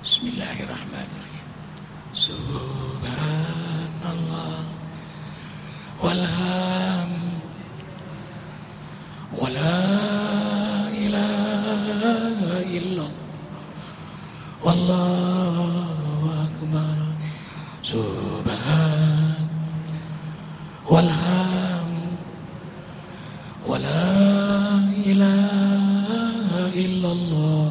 Bismillahirrahmanirrahim. Subhanallah walham wala ilaha illallah wallahu akbar. Subhan walham wala ilaha illallah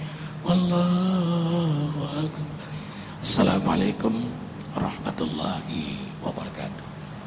wallahu akbar. Assalamualaikum warahmatullahi wabarakatuh.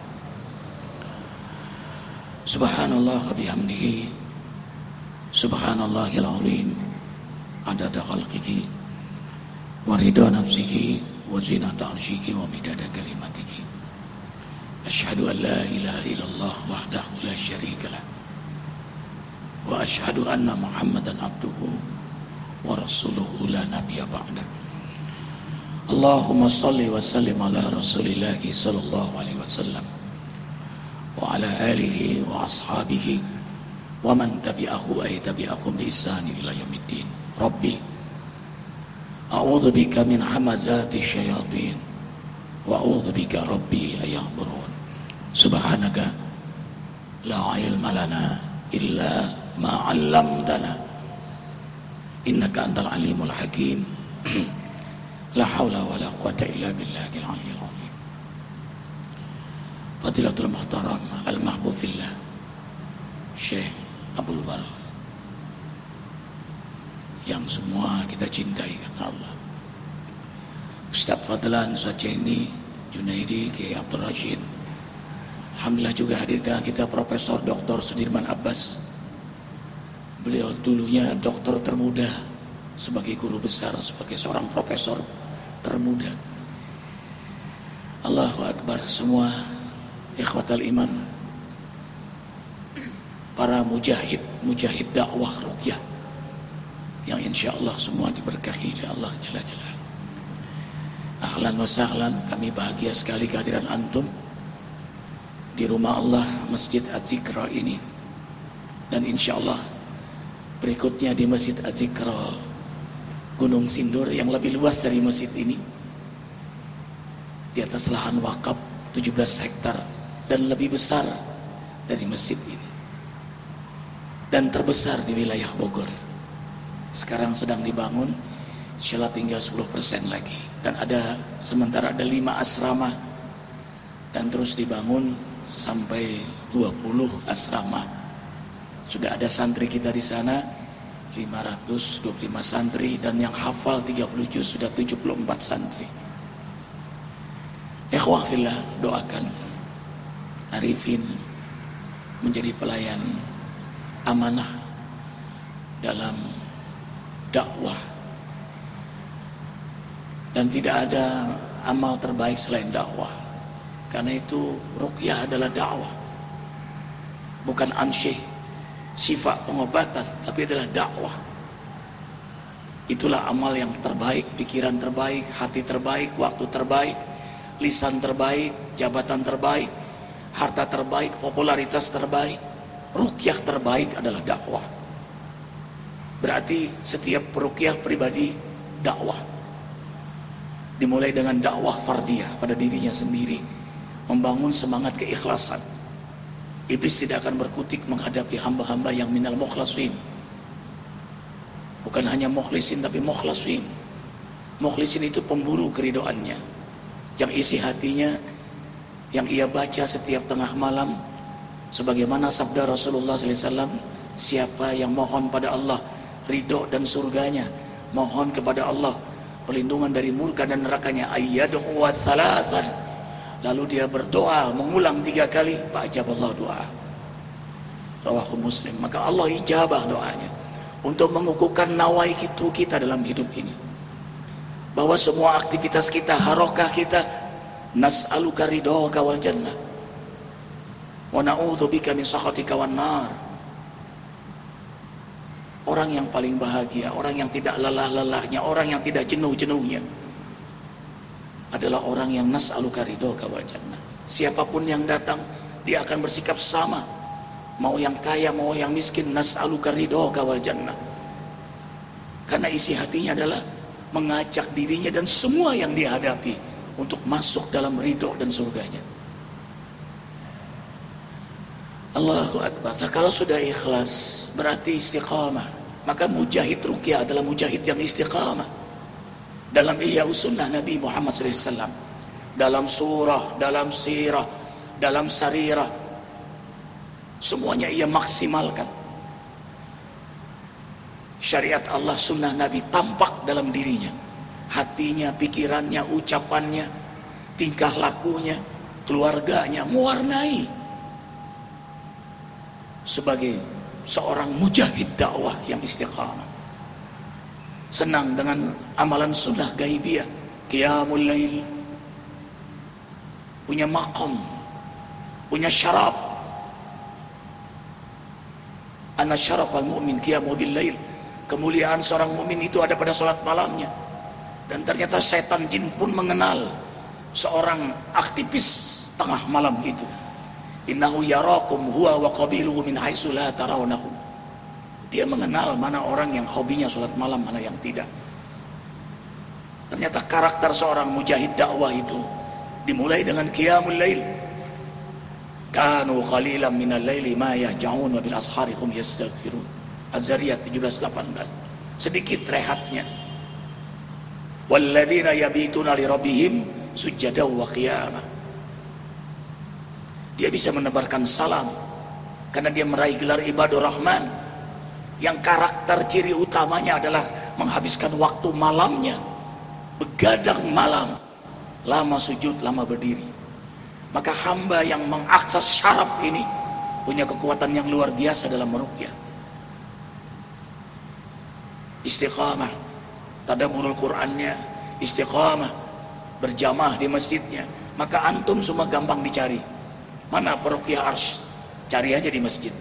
Subhanallah wa bihamdihi subhanallahil azim adada khalqihi wa ridha nafsihi wa zinata arsyihi wa midada kalimatihi. Asyhadu an la ilaha illallah wahdahu la syarika lah wa asyhadu anna Muhammadan abduhu wa rasuluhu la nabiyya ba'dah. Allahumma salli wa sallim ala rasulillahi sallallahu alaihi wasallam wa ala alihi wa ashabihi wa man tabi'ahu ay tabi'akum bi ihsanin ila yaumiddin. Rabbi a'udzu bika min hamazati syayatin wa a'udzu bika rabbi ayahdurun. Subhanaka la ilma lana illa ma 'allamtana innaka antal alimul hakim. La haula wa la quwata illa billahil aliyyil azim. Fadilatul muhtaram al-mahbub fillah Syekh Abdul Bar yang semua kita cintai karena Allah. Ustaz Fadlan, Ustaz Jenny, Junaidi, Kiai Abdul Rashid. Alhamdulillah juga hadir dengan kita Profesor Dr. Sudirman Abbas. Beliau dulunya dokter termuda, sebagai guru besar, sebagai seorang profesor termuda. Allahu Akbar. Semua ikhwatal iman, para mujahid dakwah ruqyah yang insyaallah semua diberkahi oleh Allah Jalla Jalaluhu. Ahlan wa sahlan, kami bahagia sekali kehadiran antum di rumah Allah Masjid Az-Zikra ini, dan insyaallah berikutnya di Masjid Az-Zikra Gunung Sindur yang lebih luas dari masjid ini, di atas lahan wakaf 17 hektar dan lebih besar dari masjid ini, dan terbesar di wilayah Bogor. Sekarang sedang dibangun, insyaallah tinggal 10% lagi, dan sementara ada 5 asrama, dan terus dibangun sampai 20 asrama. Sudah ada santri kita di sana 525 santri, dan yang hafal 30 juz sudah 74 santri. Ikhwah fillah, doakan Arifin menjadi pelayan amanah dalam dakwah, dan tidak ada amal terbaik selain dakwah. Karena itu ruqyah adalah dakwah, bukan ansyih, sifat pengobatan, tapi adalah dakwah. Itulah amal yang terbaik, pikiran terbaik, hati terbaik, waktu terbaik, lisan terbaik, jabatan terbaik, harta terbaik, popularitas terbaik. Ruqyah terbaik adalah dakwah. Berarti setiap ruqyah pribadi dakwah. Dimulai dengan dakwah fardiyah pada dirinya sendiri, membangun semangat keikhlasan. Iblis tidak akan berkutik menghadapi hamba-hamba yang minal mukhlasin. Bukan hanya mukhlisin, tapi mukhlasin. Mukhlisin itu pemburu keridoannya, yang isi hatinya, yang ia baca setiap tengah malam, sebagaimana sabda Rasulullah SAW, siapa yang mohon pada Allah ridho dan surganya, mohon kepada Allah perlindungan dari murka dan nerakanya, ayyadu wa salatan, lalu dia berdoa mengulang 3 kali, fa'ajaballahu doa. Rawahu Muslim. Maka Allah ijabah doanya untuk mengukuhkan nawai kita dalam hidup ini, bahwa semua aktivitas kita, harokah kita, nas'aluka ridhoka wal jannah wa na'udzubika min sakhatika wan nar. Orang yang paling bahagia, orang yang tidak lelah-lelahnya, orang yang tidak jenuh-jenuhnya adalah orang yang nas'aluka ridhoka wal jannah. Siapapun yang datang, dia akan bersikap sama, mau yang kaya, mau yang miskin, nas'aluka ridhoka wal jannah. Karena isi hatinya adalah mengajak dirinya dan semua yang dihadapi untuk masuk dalam ridho dan surganya. Allahu Akbar. Nah, kalau sudah ikhlas berarti istiqamah. Maka mujahid ruqyah adalah mujahid yang istiqamah. Dalam Ihya Sunnah Nabi Muhammad SAW, dalam surah, dalam sirah, dalam sarirah, semuanya ia maksimalkan. Syariat Allah, sunnah Nabi tampak dalam dirinya. Hatinya, pikirannya, ucapannya, tingkah lakunya, keluarganya mewarnai sebagai seorang mujahid dakwah yang istiqamah. Senang dengan amalan sunnah gaibiyah, qiyamul lail, punya maqam, punya syaraf. Anna syarafal mu'min qiyamu bil lail. Kemuliaan seorang mukmin itu ada pada salat malamnya. Dan ternyata setan jin pun mengenal seorang aktivis tengah malam itu. Innahu yarakum huwa wa qabiluhu min haitsu la tarawnahum. Dia mengenal mana orang yang hobinya salat malam, mana yang tidak. Ternyata karakter seorang mujahid dakwah itu dimulai dengan qiyamul lail. Kanu qalilan minal laili ma yahja'un wa bil ashari hum yastaghfirun. Az-Zariyat 17:18. Sedikit rehatnya. Walladzina yabituna li rabbihim sujjadan wa qiyamah. Dia bisa menebarkan salam karena dia meraih gelar ibadur rahman yang karakter ciri utamanya adalah menghabiskan waktu malamnya begadang malam, lama sujud, lama berdiri. Maka hamba yang mengakses syaraf ini punya kekuatan yang luar biasa dalam meruqyah. Istiqamah, tadabburul Qur'annya, istiqamah, berjamaah di masjidnya. Maka antum semua gampang dicari. Mana peruqyah arsy? Cari aja di masjid.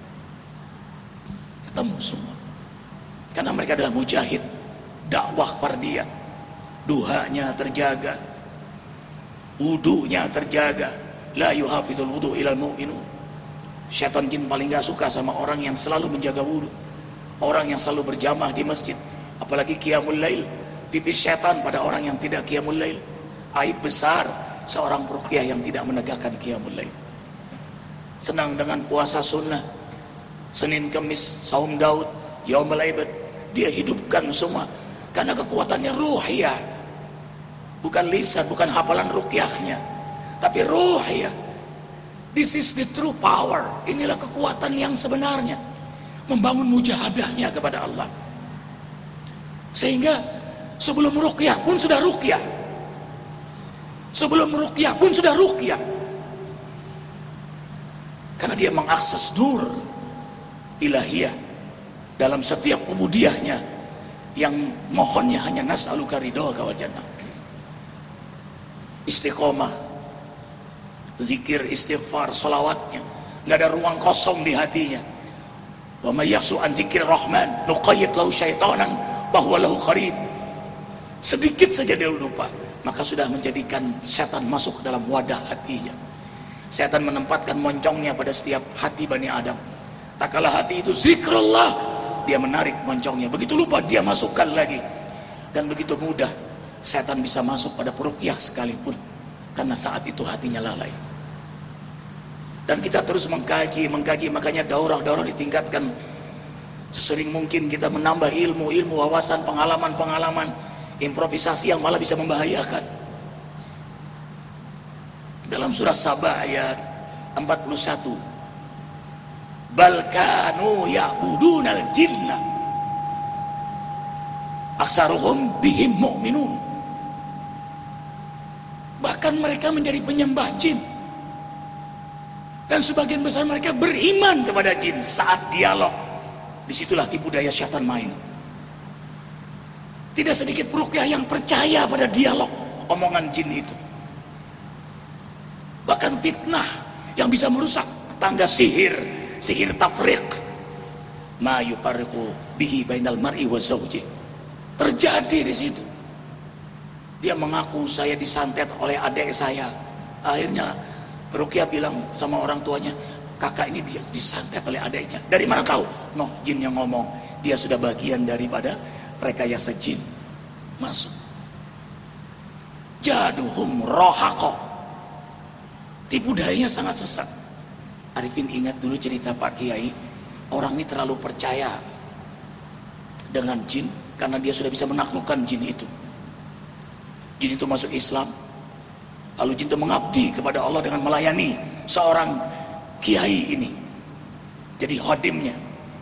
Ketemu semua. Karena mereka adalah mujahid dakwah fardiyah. Duhanya terjaga, wudunya terjaga. La yuhafizul wudu ilal mu'minun. Syaitan jin paling gak suka sama orang yang selalu menjaga wudu, orang yang selalu berjamaah di masjid, apalagi qiyamul lail. Pipis syaitan pada orang yang tidak qiyamul lail. Aib besar seorang peruqyah yang tidak menegakkan qiyamul lail. Senang dengan puasa sunnah, Senin Kamis, saum Daud, Yaumul Aibad, dia hidupkan semua karena kekuatannya ruhiyah. Bukan lisan, bukan hafalan ruqyahnya, tapi ruhiyah. This is the true power. Inilah kekuatan yang sebenarnya, membangun mujahadahnya kepada Allah. Sehingga sebelum ruqyah pun sudah ruqyah. Sebelum ruqyah pun sudah ruqyah. Karena dia mengakses nur ilahiyah dalam setiap ubudiyahnya yang mohonnya hanya nas'aluka ridhoaka wal jannah. Istiqomah, zikir, istighfar, salawatnya, nggak ada ruang kosong di hatinya. Wa may yahsu an zikir rahman nuqayyid lahu syaitanan bahwa lahu qarin. Sedikit saja dia lupa, maka sudah menjadikan setan masuk ke dalam wadah hatinya. Setan menempatkan moncongnya pada setiap hati Bani Adam. Tak kalah hati itu zikrullah, dia menarik moncongnya. Begitu lupa dia masukkan lagi. Dan begitu mudah setan bisa masuk pada peruqyah sekalipun, karena saat itu hatinya lalai. Dan kita terus mengkaji, makanya daurah-daurah ditingkatkan. Sesering mungkin kita menambah ilmu, wawasan, pengalaman, improvisasi yang malah bisa membahayakan. Dalam surah Saba ayat 41, bal kanu ya'budunal jinna aksaruhum bihim mu'minun. Bahkan mereka menjadi penyembah jin, dan sebagian besar mereka beriman kepada jin. Saat dialog, disitulah tipu daya syaitan main. Tidak sedikit peruqyah yang percaya pada dialog omongan jin itu. Bahkan fitnah yang bisa merusak tangga sihir tafriq, ma yufarriqu bihi bainal mar'i wa zawji, terjadi di situ. Dia mengaku saya disantet oleh adik saya. Akhirnya peruqyah bilang sama orang tuanya, kakak ini dia disantet oleh adiknya. Dari mana tahu? Noh, jin yang ngomong. Dia sudah bagian daripada rekayasa jin. masuk. Jaduhum rohako, tipu dayanya sangat sesat. Arifin ingat dulu cerita Pak Kiai, orang ini terlalu percaya dengan jin karena dia sudah bisa menaklukkan jin itu. Jin itu masuk Islam, lalu jin itu mengabdi kepada Allah dengan melayani seorang kiai ini. Jadi khodimnya,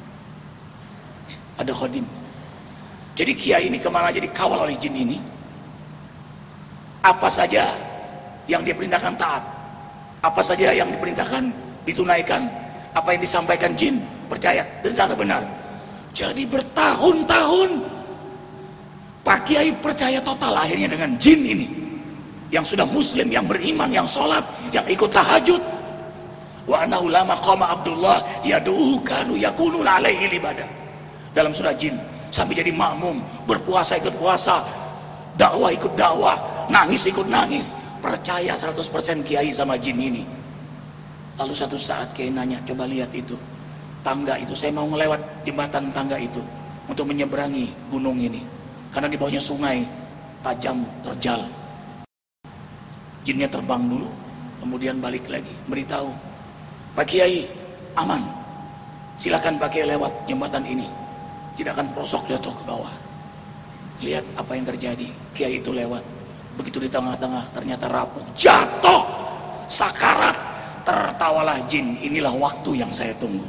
ada khodim. Jadi kiai ini kemana jadi kawal oleh jin ini. Apa saja yang diperintahkan taat, apa saja yang diperintahkan ditunaikan, apa yang disampaikan jin percaya dan ternyata benar. Jadi bertahun-tahun Pak Kiai percaya total akhirnya dengan jin ini, yang sudah muslim, yang beriman, yang sholat, yang ikut tahajud. Wa annahu lama qama Abdullah yad'uhu kanu yakunu alaihi ibadah. Dalam surah jin, sampai jadi makmum, berpuasa ikut puasa, dakwah ikut dakwah, nangis ikut nangis, percaya 100% Kiai sama jin ini. Lalu satu saat Kiai nanya, coba lihat itu tangga itu, saya mau melewat jembatan tangga itu untuk menyeberangi gunung ini karena di bawahnya sungai tajam terjal. Jinnya terbang dulu, kemudian balik lagi beritahu, Pak Kiai aman, silakan Pak Kiai lewat jembatan ini, tidak akan prosok jatuh ke bawah. Lihat apa yang terjadi, Kiai itu lewat, begitu di tengah-tengah ternyata rapuh, jatuh, sakarat. Tertawalah jin, inilah waktu yang saya tunggu.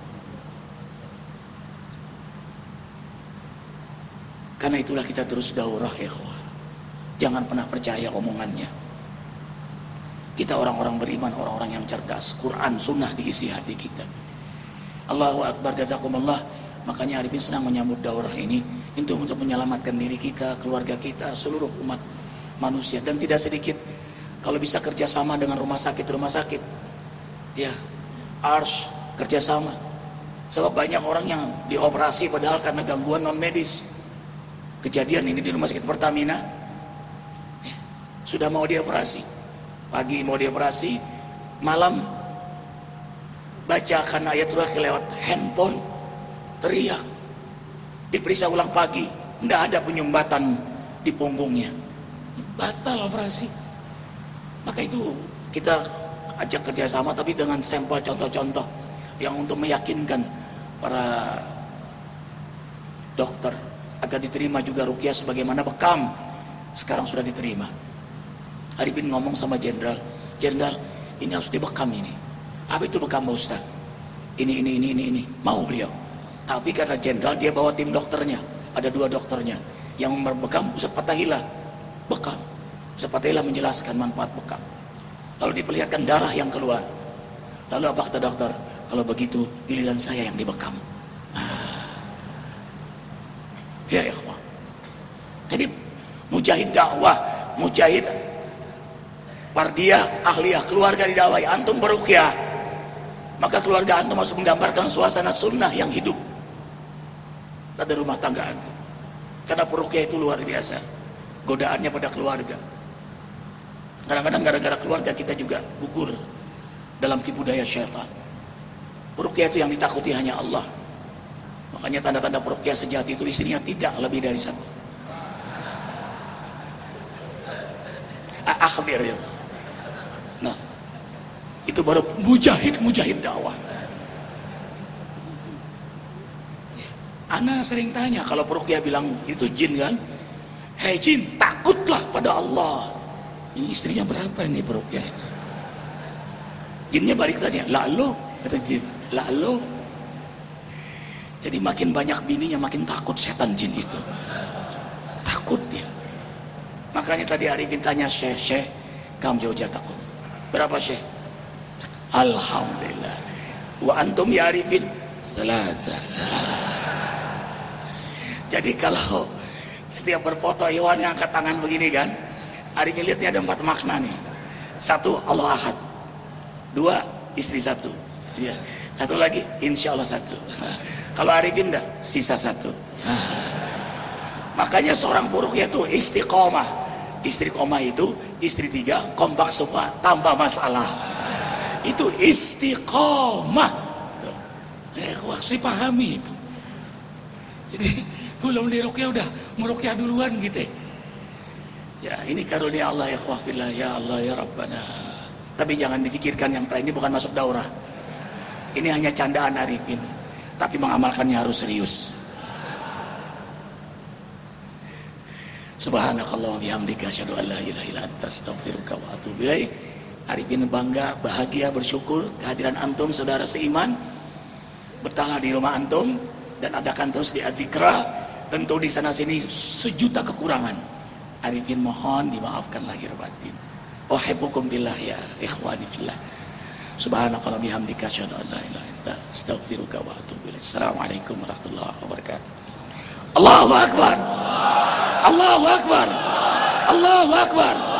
Karena itulah kita terus daurah ikhwah. Jangan pernah percaya omongannya. Kita orang-orang beriman, orang-orang yang cerdas. Quran, sunnah diisi hati kita. Allahu Akbar, jazakumullah. Makanya Arifin senang menyambut daurah ini untuk menyelamatkan diri kita, keluarga kita, seluruh umat manusia. Dan tidak sedikit kalau bisa kerjasama dengan rumah sakit ya, Ars kerjasama. Sebab banyak orang yang dioperasi padahal karena gangguan non medis. Kejadian ini di rumah sakit Pertamina ya, sudah mau dioperasi, pagi mau dioperasi, malam bacakan ayatullah lewat handphone, teriak, diperiksa ulang pagi, tidak ada penyumbatan di punggungnya, batal operasi. Maka itu kita ajak kerjasama, tapi dengan sampel contoh-contoh yang untuk meyakinkan para dokter agar diterima juga ruqyah sebagaimana bekam sekarang sudah diterima. Arifin ngomong sama jenderal, ini harus dibekam ini. Apa itu bekam Pak Ustaz? Ini. Mau beliau. Tapi karena jenderal dia bawa tim dokternya, ada 2 dokternya. Yang berbekam Ustaz Fatahillah, bekam. Ustaz Fatahillah menjelaskan manfaat bekam. Lalu diperlihatkan darah yang keluar. Lalu apa kata dokter? Kalau begitu giliran saya yang dibekam. Ya ikhwan. Jadi mujahid dakwah, mujahid pardiyah, ahliyah, keluarga didakwai, antum beruqyah, maka keluarga antum harus menggambarkan suasana sunnah yang hidup pada rumah tangga antum. Karena peruqyah itu luar biasa, godaannya pada keluarga. Kadang-kadang gara-gara keluarga kita juga gugur dalam tipu daya syaitan. Peruqyah itu yang ditakuti hanya Allah. Makanya tanda-tanda peruqyah sejati itu istrinya tidak lebih dari 1. Akhir ya. Nah, itu baru mujahid dakwah. Ana sering tanya kalau peruqyah bilang itu jin kan, hei jin, takutlah pada Allah. Ini istrinya berapa ini peruqyah? Jinnya balik tanya, lalu kata jin, lalu. Jadi makin banyak bininya makin takut setan jin itu. Takut dia. Makanya tadi Arifin tanya Syekh, kamu jauh takut. Berapa Syekh? Alhamdulillah. Wa antum ya Arifin? Selasa. Jadi kalau setiap berfoto Iwan ngangkat tangan begini kan, Arifin lihat ada 4 makna nih. 1, Allah Ahad. 2, istri 1. Ya. 1 lagi, insya Allah 1. Kalau Arifin enggak, sisa 1. Makanya seorang peruqyah itu istiqomah. Istiqomah itu istri 3, kompak semua tanpa masalah. Itu istiqomah. Harus dipahami itu. Jadi Belum diruqyah udah meruqyah duluan gitu. Ya, ini karunia Allah ya ikhwah, ya Allah ya Rabbana. Tapi jangan dipikirkan yang terakhir, ini bukan masuk daurah. Ini hanya candaan Arifin. Tapi mengamalkannya harus serius. Subhanakallah wa bihamdika asyhadu an la ilaha illa anta astaghfiruka wa atubu ilaik. Arifin bangga, bahagia, bersyukur kehadiran antum saudara seiman. Bertahan di rumah antum dan adakan terus di Azikra. Tentu di sana sini sejuta kekurangan. Arifin mohon dimaafkan lahir batin. Uhibbukum billah ya ikhwani fillah. Subhanakallah bihamdika asyhadu an la ilaha illa anta astaghfiruka wa atubu ilaik. Assalamualaikum warahmatullahi wabarakatuh. Allahu akbar. Allahu akbar. Allahu akbar.